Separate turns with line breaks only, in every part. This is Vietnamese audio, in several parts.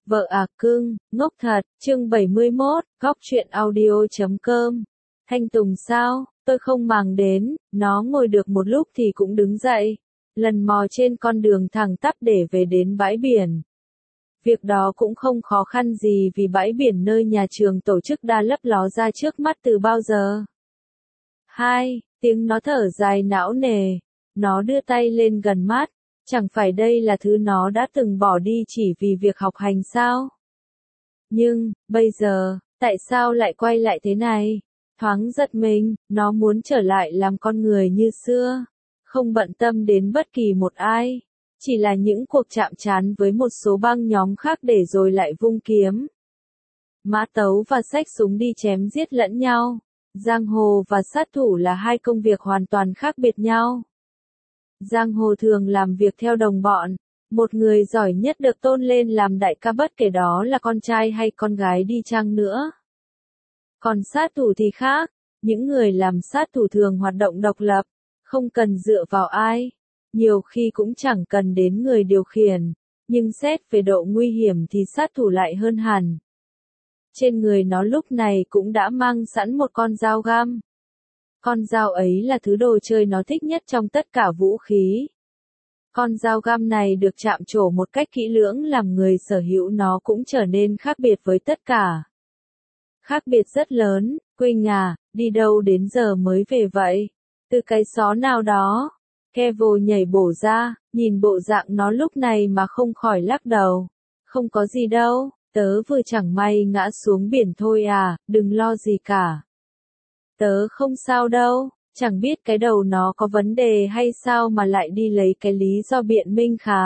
Vợ à cưng, ngốc thật, chương 71, góc truyện audio.com. Thanh Tùng sao, tôi không màng đến, nó ngồi được một lúc thì cũng đứng dậy. Lần mò trên con đường thẳng tắp để về đến bãi biển. Việc đó cũng không khó khăn gì vì bãi biển nơi nhà trường tổ chức đã lấp ló ra trước mắt từ bao giờ. Tiếng nó thở dài não nề. Nó đưa tay lên gần mắt. Chẳng phải đây là thứ nó đã từng bỏ đi chỉ vì việc học hành sao? Nhưng, bây giờ, tại sao lại quay lại thế này? Thoáng giật mình, nó muốn trở lại làm con người như xưa. Không bận tâm đến bất kỳ một ai. Chỉ là những cuộc chạm trán với một số băng nhóm khác để rồi lại vung kiếm. Mã tấu và xách súng đi chém giết lẫn nhau. Giang hồ và sát thủ là hai công việc hoàn toàn khác biệt nhau. Giang hồ thường làm việc theo đồng bọn, một người giỏi nhất được tôn lên làm đại ca bất kể đó là con trai hay con gái đi chăng nữa. Còn sát thủ thì khác, những người làm sát thủ thường hoạt động độc lập, không cần dựa vào ai, nhiều khi cũng chẳng cần đến người điều khiển, nhưng xét về độ nguy hiểm thì sát thủ lại hơn hẳn. Trên người nó lúc này cũng đã mang sẵn một con dao găm. Con dao ấy là thứ đồ chơi nó thích nhất trong tất cả vũ khí. Con dao găm này được chạm trổ một cách kỹ lưỡng làm người sở hữu nó cũng trở nên khác biệt với tất cả. Khác biệt rất lớn. Quỳnh à, đi đâu đến giờ mới về vậy? Từ cái xó nào đó? Kevo nhảy bổ ra, nhìn bộ dạng nó lúc này mà không khỏi lắc đầu. Không có gì đâu, tớ vừa chẳng may ngã xuống biển thôi à, đừng lo gì cả. Tớ không sao đâu, chẳng biết cái đầu nó có vấn đề hay sao mà lại đi lấy cái lý do biện minh khá.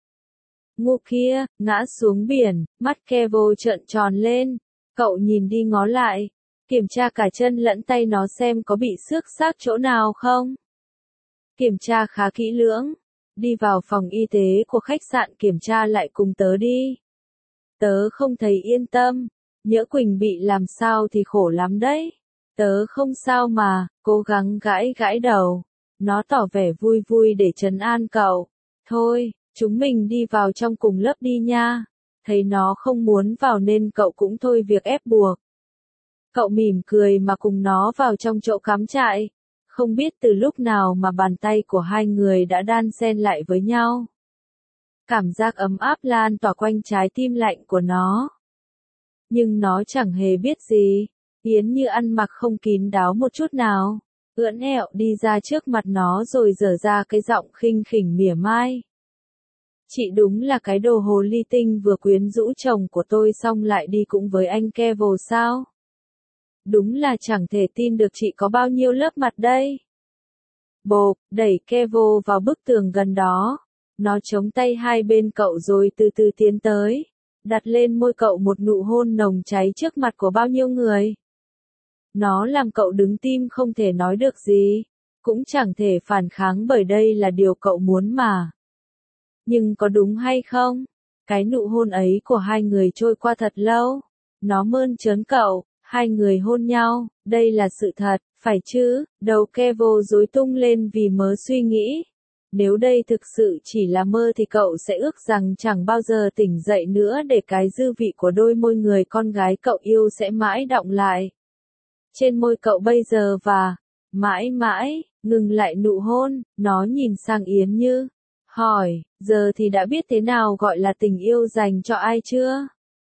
Ngu kia, ngã xuống biển, mắt Kevo trợn tròn lên, cậu nhìn đi ngó lại, kiểm tra cả chân lẫn tay nó xem có bị xước xác chỗ nào không. Kiểm tra khá kỹ lưỡng, đi vào phòng y tế của khách sạn kiểm tra lại cùng tớ đi. Tớ không thấy yên tâm, nhỡ Quỳnh bị làm sao thì khổ lắm đấy. Tớ không sao mà, cố gắng gãi gãi đầu. Nó tỏ vẻ vui vui để trấn an cậu. Thôi, chúng mình đi vào trong cùng lớp đi nha. Thấy nó không muốn vào nên cậu cũng thôi việc ép buộc. Cậu mỉm cười mà cùng nó vào trong chỗ cắm trại. Không biết từ lúc nào mà bàn tay của hai người đã đan xen lại với nhau. Cảm giác ấm áp lan tỏa quanh trái tim lạnh của nó. Nhưng nó chẳng hề biết gì. Yến Như ăn mặc không kín đáo một chút nào, ưỡn ẹo đi ra trước mặt nó rồi giở ra cái giọng khinh khỉnh mỉa mai. Chị đúng là cái đồ hồ ly tinh vừa quyến rũ chồng của tôi xong lại đi cũng với anh Kevo sao? Đúng là chẳng thể tin được chị có bao nhiêu lớp mặt đây. Bộp, đẩy Kevo vào bức tường gần đó. Nó chống tay hai bên cậu rồi từ từ tiến tới, đặt lên môi cậu một nụ hôn nồng cháy trước mặt của bao nhiêu người. Nó làm cậu đứng tim không thể nói được gì, cũng chẳng thể phản kháng bởi đây là điều cậu muốn mà. Nhưng có đúng hay không? Cái nụ hôn ấy của hai người trôi qua thật lâu. Nó mơn trớn cậu, hai người hôn nhau, đây là sự thật, phải chứ? Đầu Kevo rối tung lên vì mớ suy nghĩ. Nếu đây thực sự chỉ là mơ thì cậu sẽ ước rằng chẳng bao giờ tỉnh dậy nữa để cái dư vị của đôi môi người con gái cậu yêu sẽ mãi đọng lại trên môi cậu bây giờ và mãi mãi. Ngừng lại nụ hôn, nó nhìn sang Yến Như, hỏi, giờ thì đã biết thế nào gọi là tình yêu dành cho ai chưa?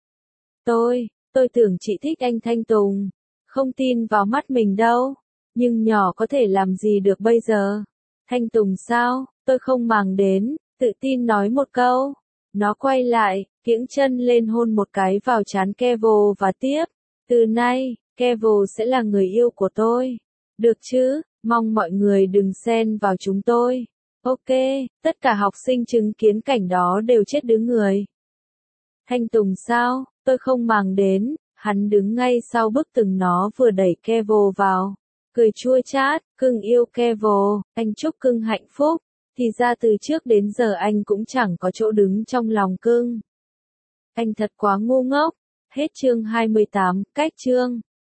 Tôi tưởng chị thích anh Thanh Tùng, không tin vào mắt mình đâu, nhưng nhỏ có thể làm gì được bây giờ? Thanh Tùng sao, tôi không màng đến, tự tin nói một câu. Nó quay lại, kiễng chân lên hôn một cái vào trán Kevo và tiếp, từ nay, Kevo sẽ là người yêu của tôi. Được chứ, mong mọi người đừng xen vào chúng tôi. Ok, tất cả học sinh chứng kiến cảnh đó đều chết đứng người. Thanh Tùng sao, tôi không màng đến, hắn đứng ngay sau bức tường nó vừa đẩy Kevo vào. Cười chua chát, cưng yêu Kevo, anh chúc cưng hạnh phúc. Thì ra từ trước đến giờ anh cũng chẳng có chỗ đứng trong lòng cưng. Anh thật quá ngu ngốc. Hết chương 28, cách chương.